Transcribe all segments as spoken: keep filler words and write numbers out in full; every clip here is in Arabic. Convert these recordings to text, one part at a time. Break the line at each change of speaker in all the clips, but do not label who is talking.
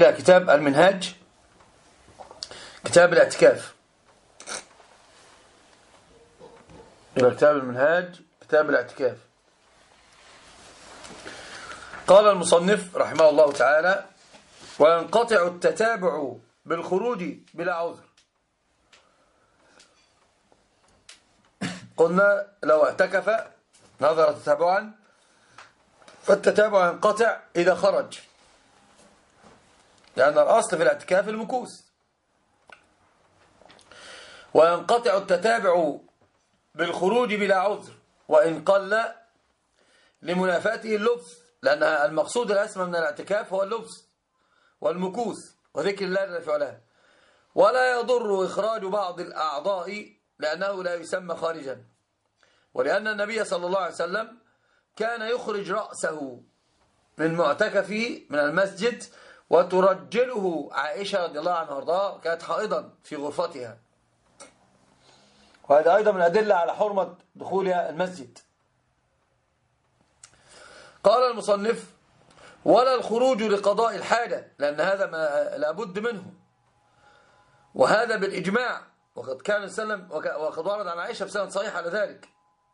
إلى كتاب المنهاج، كتاب الاعتكاف، إلى كتاب المنهاج كتاب الاعتكاف. قال المصنف رحمه الله تعالى: وينقطع التتابع بالخروج بلا عذر. قلنا لو اعتكف نظر تتابعا فالتتابع ينقطع إذا خرج، لأن الأصل في الاعتكاف المكوث. وينقطع التتابع بالخروج بلا عذر وإن قل لمنافاته اللبث، لأن المقصود الأسمى من الاعتكاف هو اللبث والمكوث وذكر الله جل في علاه. ولا يضر إخراج بعض الأعضاء لأنه لا يسمى خارجا، ولأن النبي صلى الله عليه وسلم كان يخرج رأسه من معتكفه من المسجد وترجله عائشة رضي الله عنها وارضاها، كانت حائضا في غرفتها، وهذا أيضا من أدلة على حرمة دخولها المسجد. قال المصنف: ولا الخروج لقضاء الحاجة، لأن هذا ما لابد منه، وهذا بالإجماع، وقد كان السلام وقد ورد عن عائشة بسند صحيح على ذلك.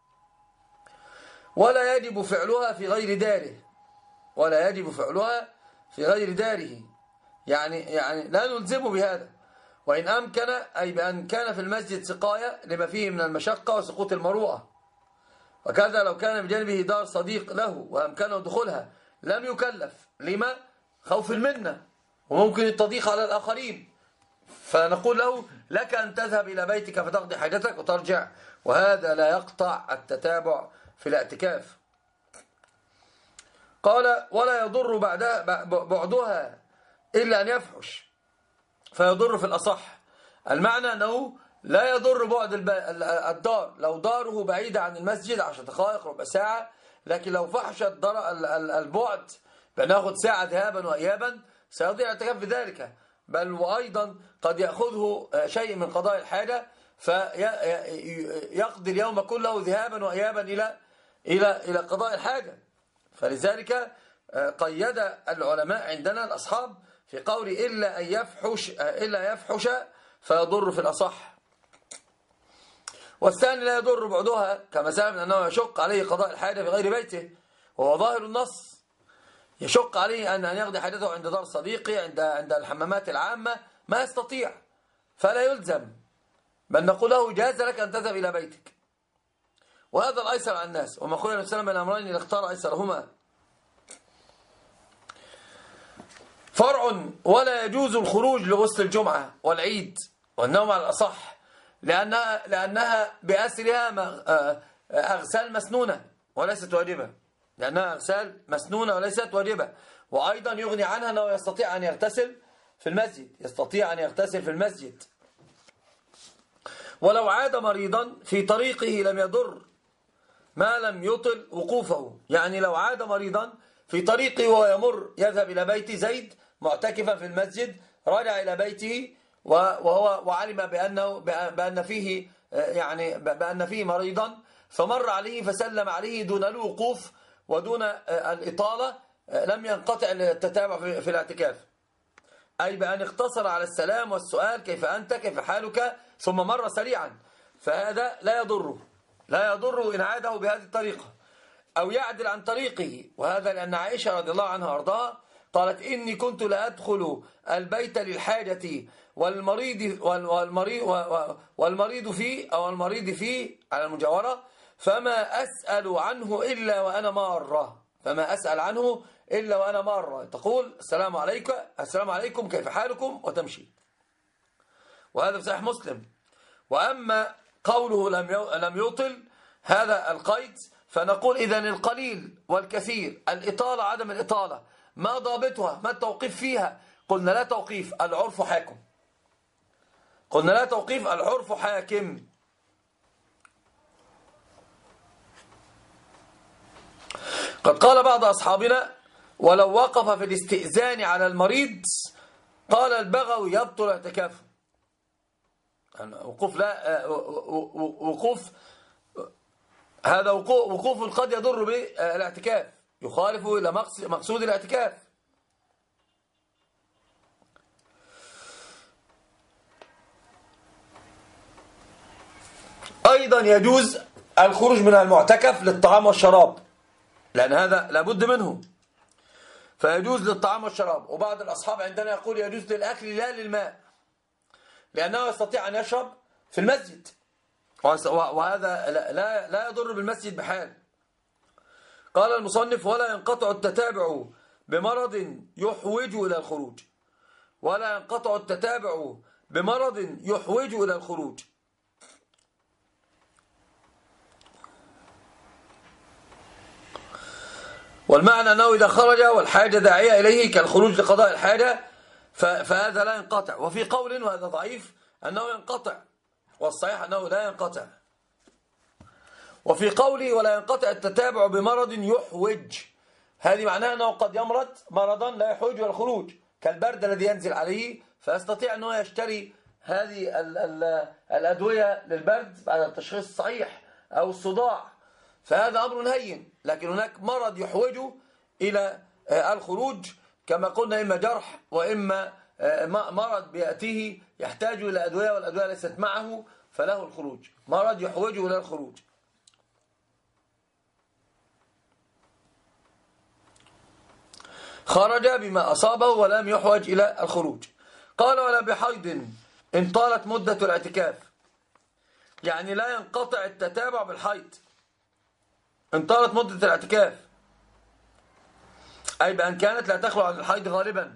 ولا يجب فعلها في غير داره، ولا يجب فعلها في غير داره، يعني يعني لا نلزمه بهذا، وإن أمكن، أي بأن كان في المسجد سقاية لما فيه من المشقة وسقوط المروءة. وكذا لو كان بجانبه دار صديق له وأمكنه دخولها لم يكلف، لما؟ خوف المنة وممكن التضييق على الآخرين، فنقول له: لك أن تذهب إلى بيتك فتقضي حاجتك وترجع، وهذا لا يقطع التتابع في الاعتكاف. قال: ولا يضر بعدها بعدها إلا أن يفحش فيضر في الأصح. المعنى أنه لا يضر بعد الدار لو داره بعيدة عن المسجد عشر دقائق ربع ساعة، لكن لو فحشت البعد بناخد ساعة ذهابا وإيابا سيضيع الاعتكاف بذلك، بل وأيضا قد يأخذه شيء من قضاء الحاجة فيقضي اليوم كله ذهابا وإيابا إلى إلى إلى قضاء الحاجة. فلذلك قيد العلماء عندنا الأصحاب في قول إلا أن يفحش إلا يفحش فيضر في الأصح. والثاني لا يضر بعدها كما سبب أنه يشق عليه قضاء الحاجة في غير بيته، وهو ظاهر النص، يشق عليه أن أن يقضي حاجته عند دار صديقي، عند عند الحمامات العامة، ما يستطيع فلا يلزم، بل نقول له: جاز لك أن تذهب إلى بيتك، وهذا الأيسر على الناس. وما قال النبي صلى الله عليه وسلم: الأمرين اختار أيسرهما. فرع: ولا يجوز الخروج لغسل الجمعة والعيد والنوم على الأصح، لأنها, لأنها بأسرها أغسال مسنونة وليست واجبة، لأنها أغسال مسنونة وليست واجبة. وأيضا يغني عنها أنه يستطيع أن يغتسل في المسجد، يستطيع أن يغتسل في المسجد. ولو عاد مريضا في طريقه لم يضر ما لم يطل وقوفه، يعني لو عاد مريضا في طريقه وهو يمر يذهب إلى بيت زيد معتكفا في المسجد، رجع إلى بيته وهو وعلم بأنه بأن فيه يعني بأن فيه مريضا، فمر عليه فسلم عليه دون الوقوف ودون الإطالة، لم ينقطع التتابع في الاعتكاف، أي بأن اقتصر على السلام والسؤال: كيف أنت، كيف حالك، ثم مر سريعا، فهذا لا يضره لا يضره إن عاده بهذه الطريقة أو يعدل عن طريقه. وهذا لأن عائشة رضي الله عنها وارضاها قالت: إني كنت لا أدخل البيت للحاجة والمريض والمريض والمريض فيه أو المريض فيه على المجاورة، فما أسأل عنه إلا وأنا مارة فما أسأل عنه إلا وأنا مارة تقول: السلام عليكم السلام عليكم كيف حالكم، وتمشي. وهذا في صحيح مسلم. وأما قوله لم لم يطل هذا القيد، فنقول إذن القليل والكثير، الإطالة عدم الإطالة، ما ضابطها، ما التوقيف فيها؟ قلنا لا توقيف، العرف حاكم. قلنا لا توقيف، العرف حاكم. قد قال بعض أصحابنا: ولو وقف في الاستئذان على المريض، قال البغوي: يبطل اعتكافه. وقوف لا وقوف هذا وقوف قد يضر بالاعتكاف، يخالف إلى مقصود الاعتكاف. أيضا يجوز الخروج من المعتكف للطعام والشراب، لأن هذا لابد منه، فيجوز للطعام والشراب. وبعض الأصحاب عندنا يقول يجوز للأكل لا للماء، لأنه يستطيع أن يشرب في المسجد، وهذا لا لا يضر بالمسجد بحال. قال المصنف: ولا ينقطع التتابع بمرض يحوج إلى الخروج، ولا ينقطع التتابع بمرض يحوج إلى الخروج. والمعنى أنه إذا خرج والحاجة داعية إليه كالخروج لقضاء الحاجة فهذا لا ينقطع. وفي قول، وهذا ضعيف، أنه ينقطع، والصحيح أنه لا ينقطع. وفي قوله ولا ينقطع التتابع بمرض يحوج، هذه معناها أنه قد يمرض مرضا لا يحوج إلى الخروج، كالبرد الذي ينزل عليه فيستطيع أنه يشتري هذه ال ال الأدوية للبرد بعد التشخيص الصحيح، أو الصداع، فهذا أمر هين. لكن هناك مرض يحوجه إلى الخروج، كما قلنا إما جرح وإما مرض بيأتيه يحتاج إلى أدوية والأدوية ليست معه فله الخروج، مرض يحوجه إلى الخروج. خرج بما أصابه ولم يحوج إلى الخروج. قال: ولا بحيض إن طالت مدة الاعتكاف، يعني لا ينقطع التتابع بالحيض إن طالت مدة الاعتكاف، أي بأن كانت لا تخلو عن الحيض غالبا،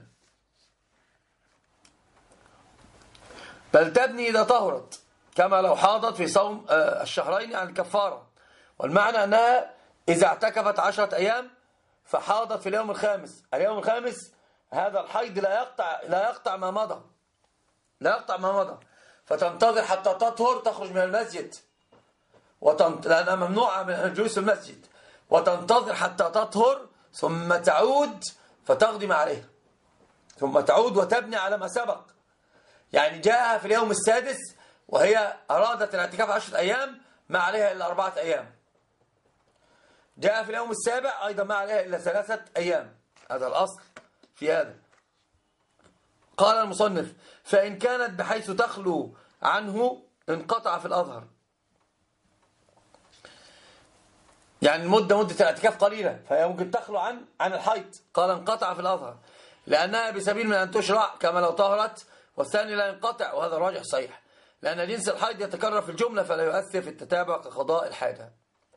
بل تبني إذا طهرت، كما لو حاضت في صوم الشهرين عن الكفارة. والمعنى أنها إذا اعتكفت عشرة أيام فحاضت في اليوم الخامس، اليوم الخامس هذا الحيض لا يقطع لا يقطع ما مضى، لا يقطع ما مضى، فتنتظر حتى تطهر تخرج من المسجد، وتنت... لأنها ممنوعة من الجلوس في المسجد، وتنتظر حتى تطهر ثم تعود فتقدم عليها، ثم تعود وتبني على ما سبق. يعني جاءها في اليوم السادس وهي أرادت الاعتكاف عشرة أيام، ما عليها إلا أربعة أيام. جاء في اليوم السابع أيضا ما عليها إلا ثلاثة أيام، هذا الأصل في هذا. قال المصنف: فإن كانت بحيث تخلو عنه انقطع في الأظهر، يعني المدة مدة الاعتكاف قليلة فهي ممكن تخلو عن عن الحيض، قال انقطع في الأظهر، لأنها بسبيل من أن تشرع كما لو طهرت. والثاني لا ينقطع، وهذا راجح صحيح، لأن جنس الحيض يتكرر في الجملة فلا يؤثر في التتابع كقضاء الحاجة.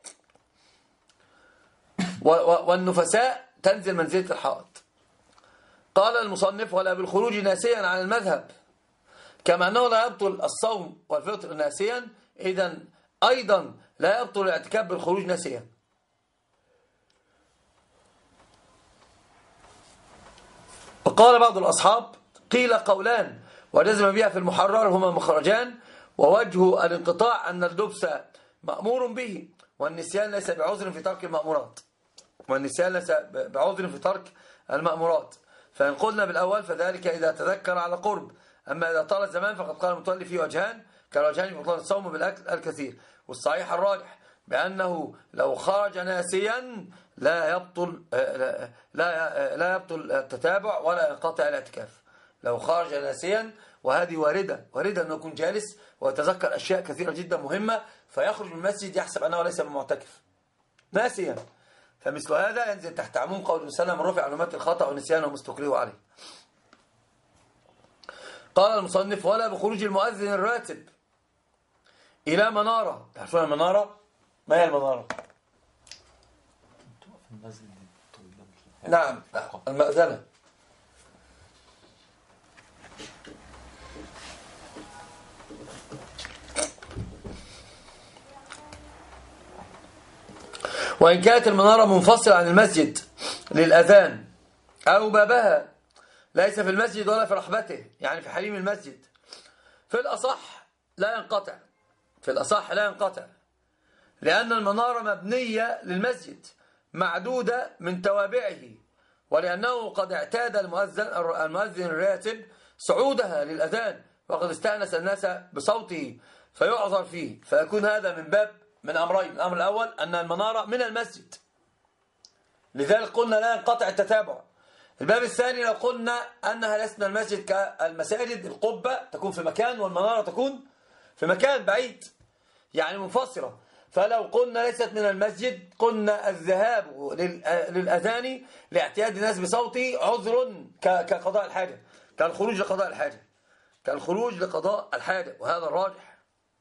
والنفساء تنزل منزلة الحائض. قال المصنف: ولا بالخروج ناسيا عن المذهب، كما أنه لا يبطل الصوم والفطر ناسيا، إذن أيضا لا يبطل الاعتكاف بالخروج ناسيا. وقال بعض الأصحاب: قيل قولان وجزم بها في المحرر هما مخرجان، ووجه الانقطاع أن اللبس مأمور به، والنسيان ليس بعذر في ترك المأمورات، والنسيان ليس بعذر في ترك المأمورات. فإن قلنا بالأول فذلك إذا تذكر على قرب، أما إذا طال الزمان فقد قال المتولي فيه وجهان كالوجهان في بطلان الصوم بالأكل الكثير. والصحيح الراجح بأنه لو خرج ناسيا لا يبطل لا لا, لا يبطل التتابع ولا ينقطع الاعتكاف لو خرج ناسيا. وهذه واردة واردة أنه يكون جالس ويتذكر أشياء كثيرة جدا مهمة فيخرج من المسجد يحسب أنه ليس بمعتكف ناسيا، فمثل هذا ينزل تحت عموم قول النبي من رفع عن أمتي الخطأ والنسيان وما استكرهوا عليه. قال المصنف: ولا بخروج المؤذن الراتب إلى منارة. تعرفون المنارة؟ ما هي المنارة؟ نعم المأذنة. وإن كانت المنارة منفصلة عن المسجد للأذان أو بابها ليس في المسجد ولا في رحبته، يعني في حريم المسجد، في الأصح لا ينقطع، في الأصح لا ينقطع، لأن المنارة مبنية للمسجد معدودة من توابعه، ولأنه قد اعتاد المؤذن المؤذن الراتب صعودها للأذان وقد استأنس الناس بصوته فيعذر فيه، فيكون هذا من باب من أمرين. الأمر الأول أن المنارة من المسجد لذلك قلنا لا ينقطع التتابع. الباب الثاني لو قلنا أنها ليست من المسجد كالمساجد، القبة تكون في مكان والمنارة تكون في مكان بعيد، يعني منفصلة. فلو قلنا ليست من المسجد قلنا الذهاب للأذان لاعتياد الناس بصوته عذر كقضاء الحاجة، كالخروج لقضاء الحاجة، كالخروج لقضاء الحاجة، وهذا الراجح.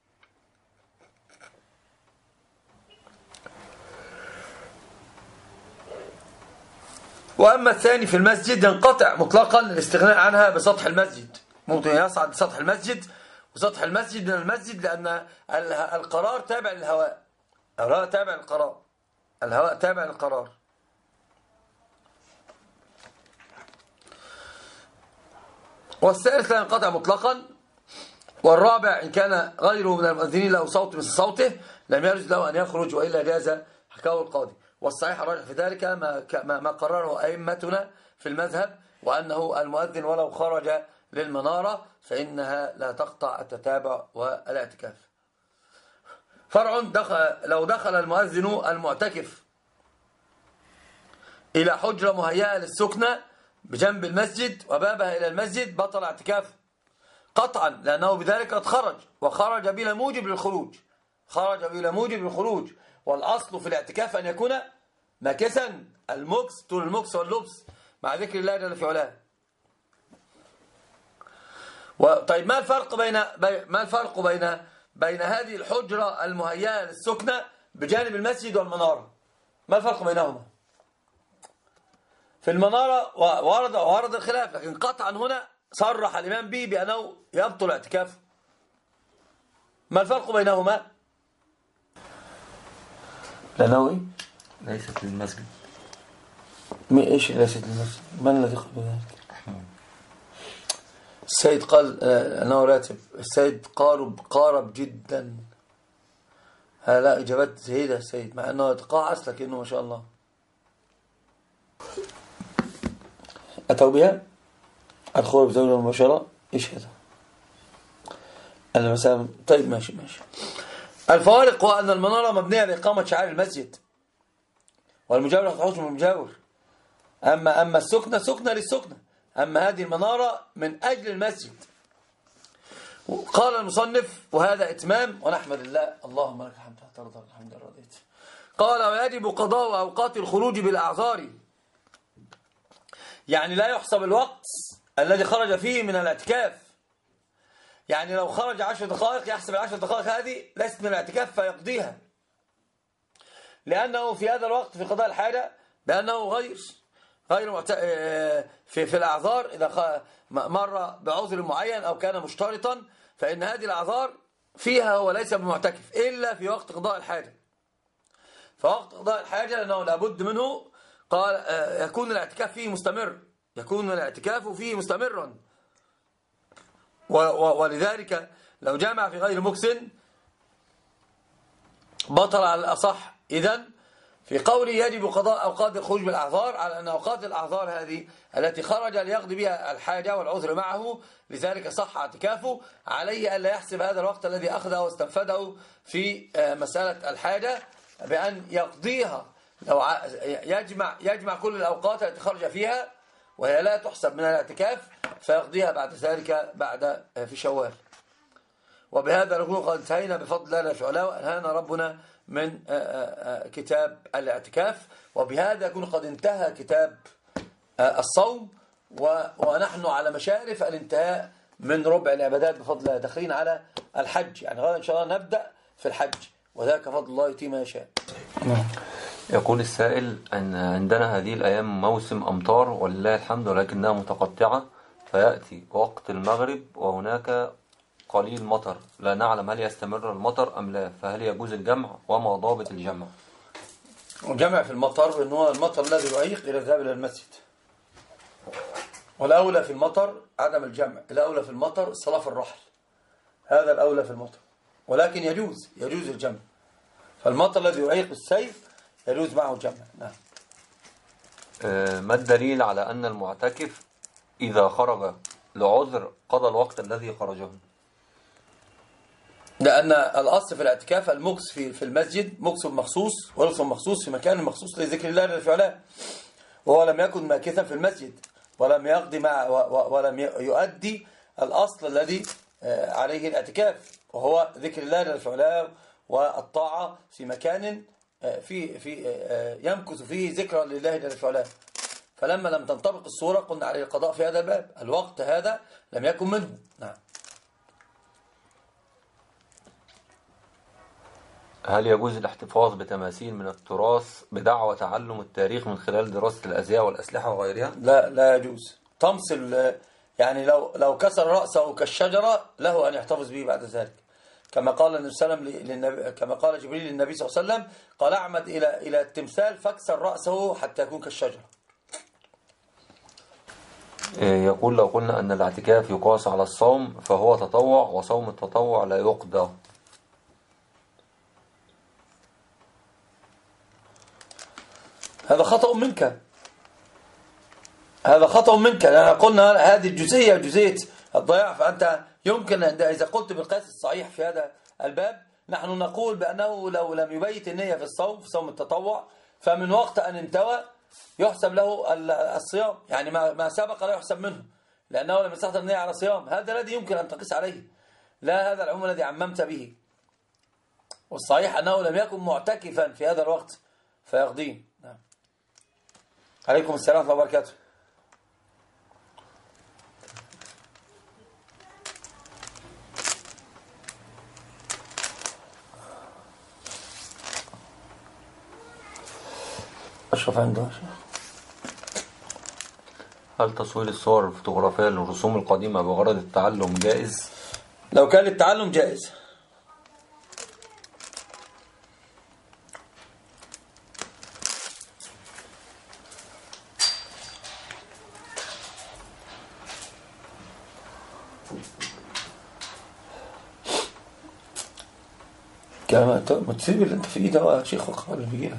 وأما الثاني في المسجد ينقطع مطلقا الاستغناء عنها بسطح المسجد، ممكن يصعد بسطح المسجد، وسطح المسجد من المسجد لأن القرار تابع للهواء، الهواء تابع للقرار، الهواء تابع للقرار. والثالث لا ينقطع مطلقا. والرابع إن كان غيره من المؤذنين له صوت مثل صوته لم يجوز له أن يخرج وإلا جاز، حكاه القاضي. والصحيح الراجح في ذلك ما ما قرره أئمتنا في المذهب، وأنه المؤذن ولو خرج للمنارة فإنها لا تقطع التتابع والاعتكاف. فرع دخل لو دخل المؤذن المعتكف إلى حجرة مهيئة للسكنة بجنب المسجد وبابها إلى المسجد بطل اعتكافه قطعا، لأنه بذلك قد خرج، وخرج بلا موجب للخروج، خرج بلا موجب للخروج. والأصل في الاعتكاف أن يكون ماكثا، المكس طول المكس واللبس مع ذكر الله جل في علاه. طيب ما الفرق بين ما الفرق بين بين هذه الحجرة المهيئة للسكنة بجانب المسجد والمنارة؟ ما الفرق بينهما؟ في المنارة ورد ورد الخلاف، لكن قطعا هنا صرح الإمام به بأنه يبطل اعتكافه. ما الفرق بينهما؟ لأنه
ليست للمسجد.
ايش ليست للمسجد؟ من الذي قال بذلك؟ السيد قال أنه راتب. السيد قارب قارب جدا. لا إجابات زهيدة السيد، مع أنه يتقاعس لكنه ما شاء الله. أتوا بها الخروج بزوجة مباشرة. إيش هذا؟ أنا مثلا طيب ماشي ماشي. الفارق هو أن المنارة مبنية لإقامة شعائر المسجد، والمجاور تخرج من المجاور. أما أما السكنة سكنة للسكنة، أما هذه المنارة من أجل المسجد. قال المصنف وهذا إتمام ونحمد الله، اللهم لك الحمد حتى رضاك الحمد رضيت. قال ويجب قضاء أوقات الخروج بالأعذار، يعني لا يحسب الوقت الذي خرج فيه من الاعتكاف. يعني لو خرج عشر دقائق يحسب العشر دقائق هذه ليست من الاعتكاف فيقضيها، لأنه في هذا الوقت في قضاء الحاجة بأنه غير غير معت... في في الأعذار إذا مر بعذر معين أو كان مشترطا، فإن هذه الأعذار فيها هو ليس بمعتكف إلا في وقت قضاء الحاجة. فوقت قضاء الحاجة لأنه لابد منه، قال يكون الاعتكاف فيه مستمر، يكون الاعتكاف فيه مستمرا. ولذلك لو جامع في غير مكسن بطل على الأصح. إذن في قوله يجب قضاء أوقات الخروج بالأعذار، على أن أوقات الأعذار هذه التي خرج ليقضي بها الحاجة والعذر معه، لذلك صح اعتكافه. عليه ألا يحسب هذا الوقت الذي أخذه واستنفده في مسألة الحاجة بأن يقضيها، لو يجمع يجمع كل الأوقات التي خرج فيها وهي لا تحسب من الاعتكاف فيقضيها بعد ذلك بعد في شوال. وبهذا نكون قد انتهينا بفضل الله تعالى، وأنهانا ربنا من كتاب الاعتكاف، وبهذا يكون قد انتهى كتاب الصوم، ونحن على مشارف الانتهاء من ربع العبادات بفضل الله، داخلين على الحج. يعني غدا إن شاء الله نبدأ في الحج، وذاك فضل الله يؤتيه ما يشاء.
يقول السائل أن عندنا هذه الأيام موسم أمطار ولله الحمد، ولكنها متقطعة، فيأتي وقت المغرب وهناك قليل مطر، لا نعلم هل يستمر المطر أم لا، فهل يجوز الجمع وما ضابط الجمع؟
الجمع في المطر بأنه المطر الذي يعيق إلى الذهاب إلى المسجد، والأولى في المطر عدم الجمع، الأولى في المطر الصلاة في الرحل، هذا الأولى في المطر، ولكن يجوز يجوز الجمع. فالمطر الذي يعيق السيف يجوز معه الجمع. نعم.
أه ما الدليل على أن المعتكف إذا خرج لعذر قضى الوقت الذي خرجه؟
لأن الأصل في الاعتكاف المكس في في المسجد مكس مخصوص ولبس مخصوص في مكان مخصوص لذكر الله جل وعلا، وهو لم يكن ماكثا في المسجد ولم يقضي مع ولم يؤدي الأصل الذي عليه الاعتكاف، وهو ذكر الله جل وعلا والطاعة في مكان في في يمكث فيه ذكرى لله جل في علاه. فلما لم تنطبق الصورة قلنا عليه القضاء في هذا الباب، الوقت هذا لم يكن منه. نعم.
هل يجوز الاحتفاظ بتماثيل من التراث بدعوى تعلم التاريخ من خلال دراسة الأزياء والأسلحة وغيرها؟
لا لا يجوز. تمثل يعني لو لو كسر رأسه كالشجرة له أن يحتفظ به بعد ذلك، كما قال النبي صلى الله عليه وسلم، كما قال جبريل للنبي صلى الله عليه وسلم، قال اعمد إلى إلى التمثال فاكسر رأسه حتى يكون كالشجرة.
يقول لو قلنا أن الاعتكاف يقاس على الصوم فهو تطوع، وصوم التطوع لا يقضى.
هذا خطأ منك، هذا خطأ منك. لأن قلنا هذه الجزئية جزئية الضياع. فأنت يمكن إذا قلت بالقياس الصحيح في هذا الباب نحن نقول بأنه لو لم يبيت النية في الصوم في صوم التطوع فمن وقت أن انتوى يحسب له الصيام، يعني ما ما سبق لا يحسب منه، لأنه لم يستخدم النية على صيام. هذا الذي يمكن أن تقيس عليه، لا هذا العموم الذي عممت به. والصحيح أنه لم يكن معتكفا في هذا الوقت فيقضيه. نعم. عليكم السلام ورحمة الله وبركاته. أشرف عنده.
هل تصوير الصور الفوتوغرافية للرسوم القديمة بغرض التعلم جائز؟
لو كان للتعلم جائز. ما تسيب اللي انت في ايده يا شيخ قبل بيجيها.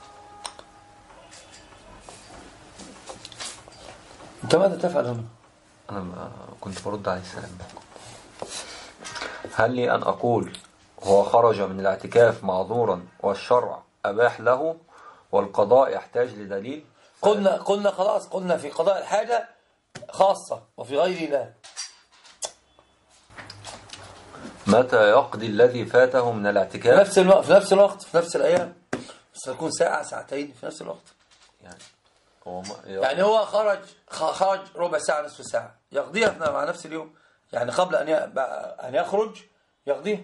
انت ماذا تفعل هنا؟
انا كنت برد عليه السلام. هل لي ان اقول هو خرج من الاعتكاف معذورا والشرع اباح له والقضاء يحتاج لدليل؟
قلنا قلنا خلاص، قلنا في قضاء الحاجة خاصة وفي غيره لا.
متى يقضي الذي فاته من الاعتكاف؟
نفس الوقت، في نفس الوقت، في نفس الأيام، بس تكون ساعة ساعتين في نفس الوقت.
يعني هو ما
يعني هو خرج خرج ربع ساعة نصف ساعة يقضيها مع نفس اليوم، يعني قبل أن أن يخرج يقضيها.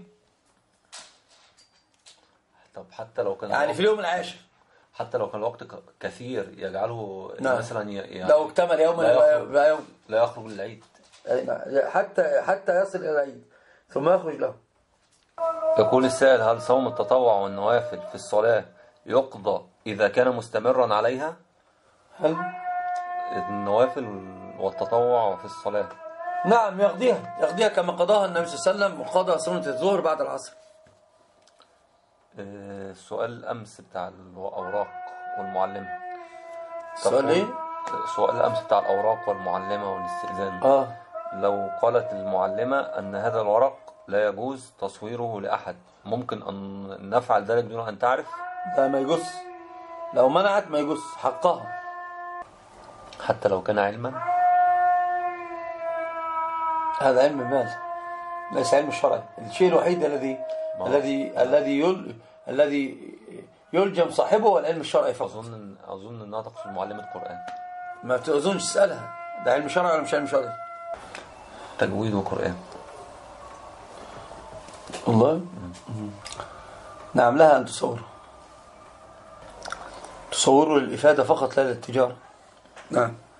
طب حتى لو كان
يعني في اليوم العاشر،
حتى لو كان الوقت كثير يجعله
نعم.
مثلا يعني
لو اكتمل يوما
لا يخرج,
لا يوم
لا يخرج للعيد
حتى حتى يصل إلى العيد ثم يخرج له.
يقول السائل هل صوم التطوع والنوافل في الصلاة يقضى إذا كان مستمرا عليها؟
هل
النوافل والتطوع في الصلاة؟
نعم يقضيها، يقضيها كما قضاها النبي صلى الله عليه وسلم وقضى سنة الظهر بعد العصر.
السؤال الأمس بتاع الأوراق والمعلمة.
السؤال إيه؟
سؤال الأمس بتاع الأوراق والمعلمة والاستئذان.
آه.
لو قالت المعلمة أن هذا الورق لا يجوز تصويره لأحد، ممكن أن نفعل ذلك دون أن تعرف؟
لا ما يجوز، لو منعت ما يجوز، حقها
حتى لو كان علما.
هذا علم المال ليس علم الشرعي. الشيء الوحيد الذي الذي الذي يل... الذي يلجم صاحبه هو العلم الشرعي فقط.
أظن أظن أنها تقصد معلمة القرآن.
ما تظنش تسألها ده علم شرعي ولا مش علم شرعي؟
تجويد وقرآن.
والله نعم لها أن تصوره، تصوره للإفادة فقط لا للتجارة. نعم.